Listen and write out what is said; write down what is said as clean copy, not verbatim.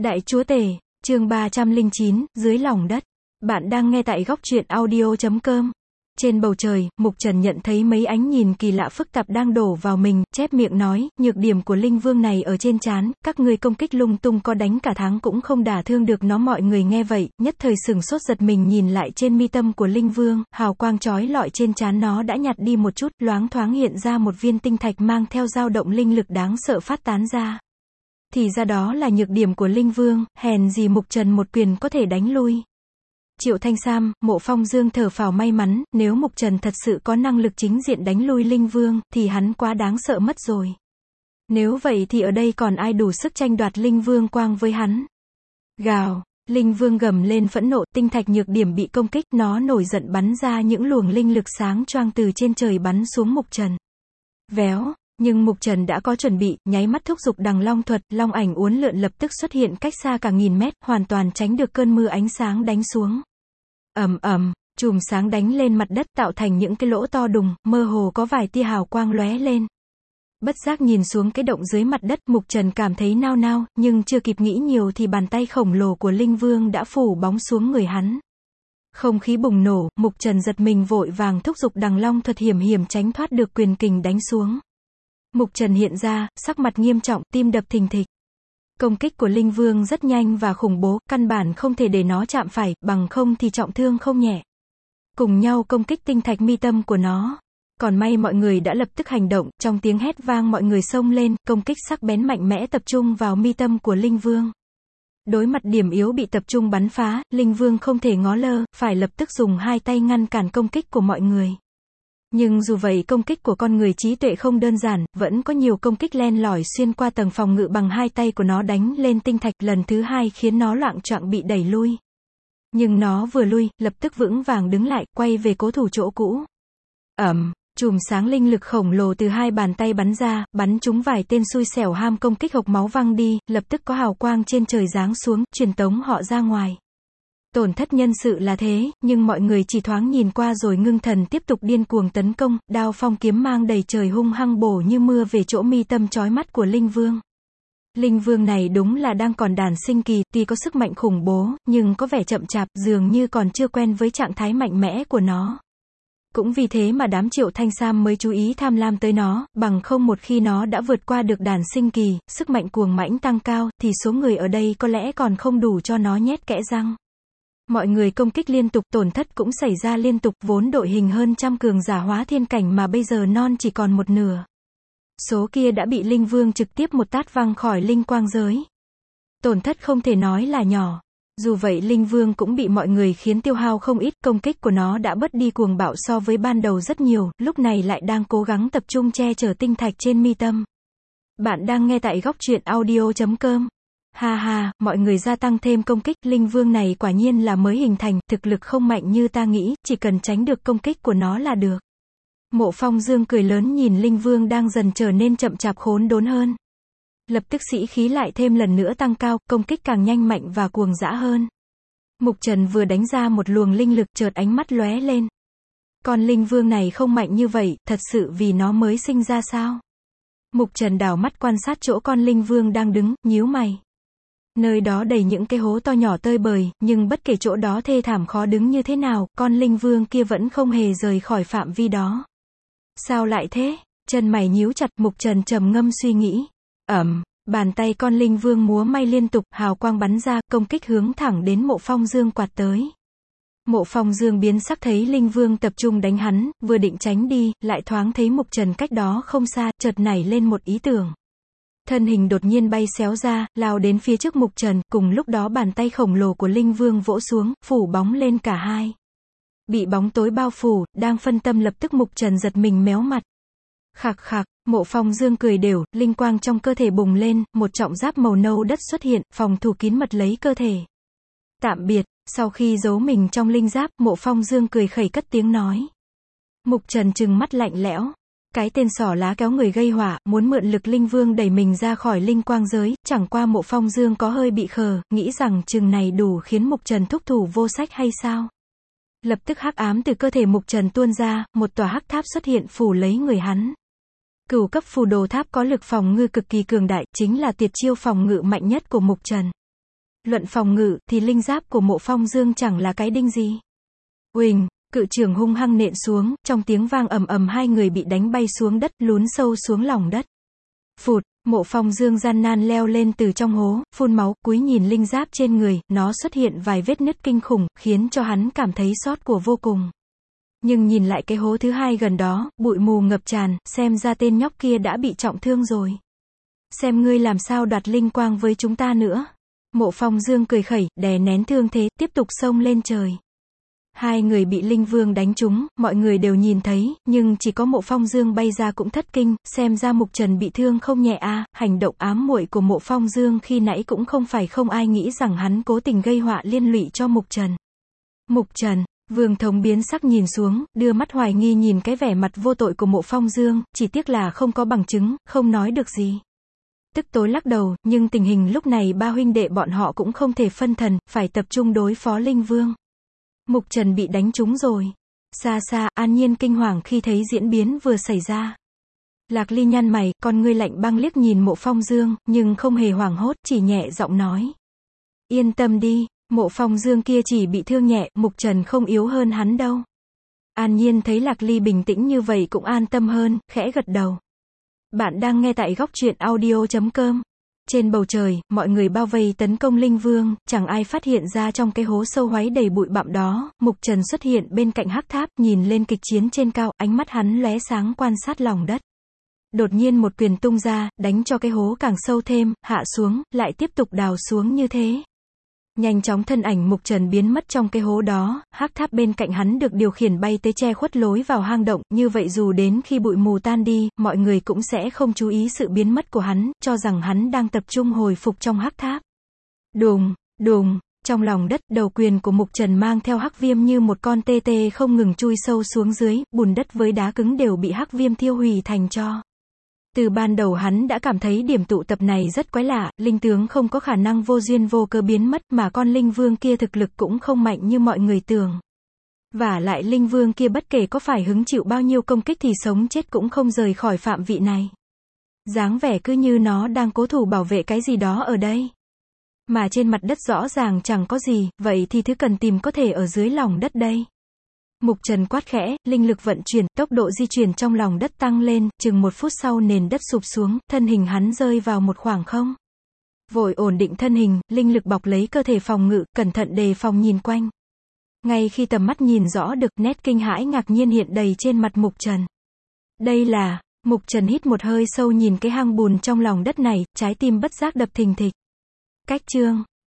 Đại Chúa Tể, chương 309, dưới lòng đất. Bạn đang nghe tại góc truyện audio.com. Trên bầu trời, Mục Trần nhận thấy mấy ánh nhìn kỳ lạ phức tạp đang đổ vào mình, chép miệng nói, nhược điểm của linh vương này ở trên trán, các ngươi công kích lung tung có đánh cả tháng cũng không đả thương được nó. Mọi người nghe vậy, nhất thời sửng sốt giật mình nhìn lại trên mi tâm của linh vương, hào quang chói lọi trên trán nó đã nhạt đi một chút, loáng thoáng hiện ra một viên tinh thạch mang theo dao động linh lực đáng sợ phát tán ra. Thì ra đó là nhược điểm của linh vương, hèn gì Mục Trần một quyền có thể đánh lui. Triệu Thanh Sam, Mộ Phong Dương thở phào may mắn, nếu Mục Trần thật sự có năng lực chính diện đánh lui linh vương, thì hắn quá đáng sợ mất rồi. Nếu vậy thì ở đây còn ai đủ sức tranh đoạt linh vương quang với hắn. Gào, linh vương gầm lên phẫn nộ, tinh thạch nhược điểm bị công kích, nó nổi giận bắn ra những luồng linh lực sáng choang từ trên trời bắn xuống Mục Trần. Véo. Nhưng Mục Trần đã có chuẩn bị, nháy mắt thúc giục Đằng Long thuật, long ảnh uốn lượn lập tức xuất hiện cách xa cả nghìn mét, hoàn toàn tránh được cơn mưa ánh sáng đánh xuống. Ầm ầm, chùm sáng đánh lên mặt đất tạo thành những cái lỗ to đùng, mơ hồ có vài tia hào quang lóe lên. Bất giác nhìn xuống cái động dưới mặt đất, Mục Trần cảm thấy nao nao, nhưng chưa kịp nghĩ nhiều thì bàn tay khổng lồ của linh vương đã phủ bóng xuống người hắn. Không khí bùng nổ, Mục Trần giật mình vội vàng thúc giục Đằng Long thuật hiểm hiểm tránh thoát được quyền kình đánh xuống. Mục Trần hiện ra, sắc mặt nghiêm trọng, tim đập thình thịch. Công kích của linh vương rất nhanh và khủng bố, căn bản không thể để nó chạm phải, bằng không thì trọng thương không nhẹ. Cùng nhau công kích tinh thạch mi tâm của nó. Còn may mọi người đã lập tức hành động, trong tiếng hét vang mọi người xông lên, công kích sắc bén mạnh mẽ tập trung vào mi tâm của linh vương. Đối mặt điểm yếu bị tập trung bắn phá, linh vương không thể ngó lơ, phải lập tức dùng hai tay ngăn cản công kích của mọi người. Nhưng dù vậy công kích của con người trí tuệ không đơn giản, vẫn có nhiều công kích len lỏi xuyên qua tầng phòng ngự bằng hai tay của nó đánh lên tinh thạch lần thứ hai khiến nó loạng choạng bị đẩy lui. Nhưng nó vừa lui, lập tức vững vàng đứng lại, quay về cố thủ chỗ cũ. Chùm sáng linh lực khổng lồ từ hai bàn tay bắn ra, bắn trúng vài tên xui xẻo ham công kích hộc máu văng đi, lập tức có hào quang trên trời giáng xuống, truyền tống họ ra ngoài. Tổn thất nhân sự là thế, nhưng mọi người chỉ thoáng nhìn qua rồi ngưng thần tiếp tục điên cuồng tấn công, đao phong kiếm mang đầy trời hung hăng bổ như mưa về chỗ mi tâm chói mắt của linh vương. Linh vương này đúng là đang còn đản sinh kỳ, tuy có sức mạnh khủng bố, nhưng có vẻ chậm chạp, dường như còn chưa quen với trạng thái mạnh mẽ của nó. Cũng vì thế mà đám Triệu Thanh Sam mới chú ý tham lam tới nó, bằng không một khi nó đã vượt qua được đản sinh kỳ, sức mạnh cuồng mãnh tăng cao, thì số người ở đây có lẽ còn không đủ cho nó nhét kẽ răng. Mọi người công kích liên tục, tổn thất cũng xảy ra liên tục, vốn đội hình hơn trăm cường giả hóa thiên cảnh mà bây giờ non chỉ còn một nửa. Số kia đã bị linh vương trực tiếp một tát văng khỏi linh quang giới. Tổn thất không thể nói là nhỏ. Dù vậy linh vương cũng bị mọi người khiến tiêu hao không ít, công kích của nó đã bớt đi cuồng bạo so với ban đầu rất nhiều, lúc này lại đang cố gắng tập trung che chở tinh thạch trên mi tâm. Bạn đang nghe tại góc truyện audio.com. Ha ha, mọi người gia tăng thêm công kích, linh vương này quả nhiên là mới hình thành, thực lực không mạnh như ta nghĩ, chỉ cần tránh được công kích của nó là được. Mộ Phong Dương cười lớn nhìn linh vương đang dần trở nên chậm chạp khốn đốn hơn. Lập tức sĩ khí lại thêm lần nữa tăng cao, công kích càng nhanh mạnh và cuồng dã hơn. Mục Trần vừa đánh ra một luồng linh lực, chợt ánh mắt lóe lên. Con linh vương này không mạnh như vậy, thật sự vì nó mới sinh ra sao? Mục Trần đảo mắt quan sát chỗ con linh vương đang đứng, nhíu mày. Nơi đó đầy những cái hố to nhỏ tơi bời, nhưng bất kể chỗ đó thê thảm khó đứng như thế nào, con linh vương kia vẫn không hề rời khỏi phạm vi đó. Sao lại thế? Chân mày nhíu chặt, Mục Trần trầm ngâm suy nghĩ. Bàn tay con linh vương múa may liên tục, hào quang bắn ra, công kích hướng thẳng đến Mộ Phong Dương quạt tới. Mộ Phong Dương biến sắc thấy linh vương tập trung đánh hắn, vừa định tránh đi, lại thoáng thấy Mục Trần cách đó không xa, chợt nảy lên một ý tưởng. Thân hình đột nhiên bay xéo ra, lao đến phía trước Mục Trần, cùng lúc đó bàn tay khổng lồ của linh vương vỗ xuống, phủ bóng lên cả hai. Bị bóng tối bao phủ, đang phân tâm lập tức Mục Trần giật mình méo mặt. Khạc khạc, Mộ Phong Dương cười đều, linh quang trong cơ thể bùng lên, một trọng giáp màu nâu đất xuất hiện, phòng thủ kín mật lấy cơ thể. Tạm biệt, sau khi giấu mình trong linh giáp, Mộ Phong Dương cười khẩy cất tiếng nói. Mục Trần trừng mắt lạnh lẽo. Cái tên xỏ lá kéo người gây họa, muốn mượn lực linh vương đẩy mình ra khỏi linh quang giới, chẳng qua Mộ Phong Dương có hơi bị khờ, nghĩ rằng chừng này đủ khiến Mục Trần thúc thủ vô sách hay sao? Lập tức hắc ám từ cơ thể Mục Trần tuôn ra, một tòa hắc tháp xuất hiện phủ lấy người hắn. Cửu cấp phù đồ tháp có lực phòng ngự cực kỳ cường đại, chính là tuyệt chiêu phòng ngự mạnh nhất của Mục Trần. Luận phòng ngự, thì linh giáp của Mộ Phong Dương chẳng là cái đinh gì. Uỳnh, cự trưởng hung hăng nện xuống, trong tiếng vang ầm ầm hai người bị đánh bay xuống đất, lún sâu xuống lòng đất. Phụt, Mộ Phong Dương gian nan leo lên từ trong hố, phun máu, cúi nhìn linh giáp trên người, nó xuất hiện vài vết nứt kinh khủng, khiến cho hắn cảm thấy xót của vô cùng. Nhưng nhìn lại cái hố thứ hai gần đó, bụi mù ngập tràn, xem ra tên nhóc kia đã bị trọng thương rồi. Xem ngươi làm sao đoạt linh quang với chúng ta nữa. Mộ Phong Dương cười khẩy, đè nén thương thế, tiếp tục xông lên trời. Hai người bị linh vương đánh trúng, mọi người đều nhìn thấy, nhưng chỉ có Mộ Phong Dương bay ra cũng thất kinh, xem ra Mục Trần bị thương không nhẹ a. Hành động ám muội của Mộ Phong Dương khi nãy cũng không phải không ai nghĩ rằng hắn cố tình gây họa liên lụy cho Mục Trần. Mục Trần, Vương Thống biến sắc nhìn xuống, đưa mắt hoài nghi nhìn cái vẻ mặt vô tội của Mộ Phong Dương, chỉ tiếc là không có bằng chứng, không nói được gì. Tức tối lắc đầu, nhưng tình hình lúc này ba huynh đệ bọn họ cũng không thể phân thần, phải tập trung đối phó linh vương. Mục Trần bị đánh trúng rồi. Xa xa, An Nhiên kinh hoàng khi thấy diễn biến vừa xảy ra. Lạc Ly nhăn mày, con ngươi lạnh băng liếc nhìn Mộ Phong Dương, nhưng không hề hoảng hốt, chỉ nhẹ giọng nói. Yên tâm đi, Mộ Phong Dương kia chỉ bị thương nhẹ, Mục Trần không yếu hơn hắn đâu. An Nhiên thấy Lạc Ly bình tĩnh như vậy cũng an tâm hơn, khẽ gật đầu. Bạn đang nghe tại goctruyện.audio.com. Trên bầu trời, mọi người bao vây tấn công linh vương, chẳng ai phát hiện ra trong cái hố sâu hoáy đầy bụi bặm đó, Mục Trần xuất hiện bên cạnh hắc tháp, nhìn lên kịch chiến trên cao, ánh mắt hắn lóe sáng quan sát lòng đất. Đột nhiên một quyền tung ra, đánh cho cái hố càng sâu thêm, hạ xuống, lại tiếp tục đào xuống như thế. Nhanh chóng thân ảnh Mục Trần biến mất trong cái hố đó, hắc tháp bên cạnh hắn được điều khiển bay tới che khuất lối vào hang động, như vậy dù đến khi bụi mù tan đi, mọi người cũng sẽ không chú ý sự biến mất của hắn, cho rằng hắn đang tập trung hồi phục trong hắc tháp. Đùng, đùng, trong lòng đất, đầu quyền của Mục Trần mang theo hắc viêm như một con tê tê không ngừng chui sâu xuống dưới, bùn đất với đá cứng đều bị hắc viêm thiêu hủy thành tro. Từ ban đầu hắn đã cảm thấy điểm tụ tập này rất quái lạ, linh tướng không có khả năng vô duyên vô cớ biến mất mà con linh vương kia thực lực cũng không mạnh như mọi người tưởng. Vả lại linh vương kia bất kể có phải hứng chịu bao nhiêu công kích thì sống chết cũng không rời khỏi phạm vị này. Dáng vẻ cứ như nó đang cố thủ bảo vệ cái gì đó ở đây. Mà trên mặt đất rõ ràng chẳng có gì, vậy thì thứ cần tìm có thể ở dưới lòng đất đây. Mục Trần quát khẽ, linh lực vận chuyển, tốc độ di chuyển trong lòng đất tăng lên, chừng 1 phút sau nền đất sụp xuống, thân hình hắn rơi vào một khoảng không. Vội ổn định thân hình, linh lực bọc lấy cơ thể phòng ngự, cẩn thận đề phòng nhìn quanh. Ngay khi tầm mắt nhìn rõ được, nét kinh hãi ngạc nhiên hiện đầy trên mặt Mục Trần. Đây là, Mục Trần hít một hơi sâu nhìn cái hang bùn trong lòng đất này, trái tim bất giác đập thình thịch. Cách chương